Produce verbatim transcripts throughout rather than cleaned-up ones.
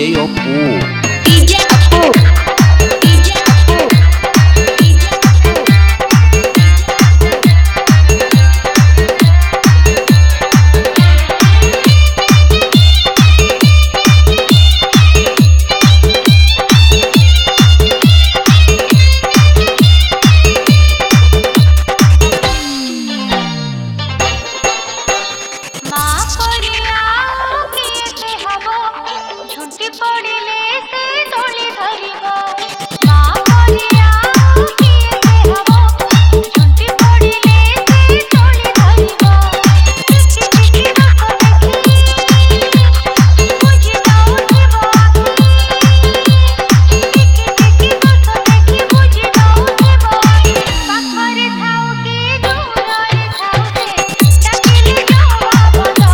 J Oppo. D J Oppo. D J Oppo. D J Oppo. माँ कोरिया किए से हबो झुंटी पड़िले से डोली धरिबो माँ कोरिया किए से हबो झुंटी पड़िले से डोली धरिबो टिकी टिकी रखो देखी बुझी जाऊ जीवो टिकी टिकी रखो देखी बुझी जाऊ जीवो पाखरे थाओ की दूରରେ थाओ से डाकिले जावा बजावा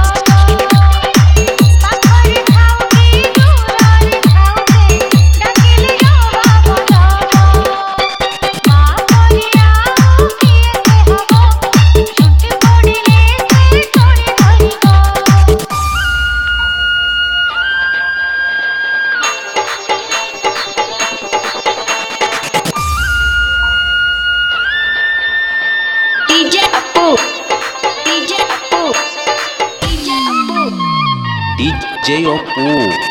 पाखरे थाओ की दूରରେ थाओ से डाकिले जावा बजावा माँ कोरिया किए से हबो झुंटी पड़िले से डोली धरिबो D J Oppo. D J Oppo. D J Oppo. D J Oppo.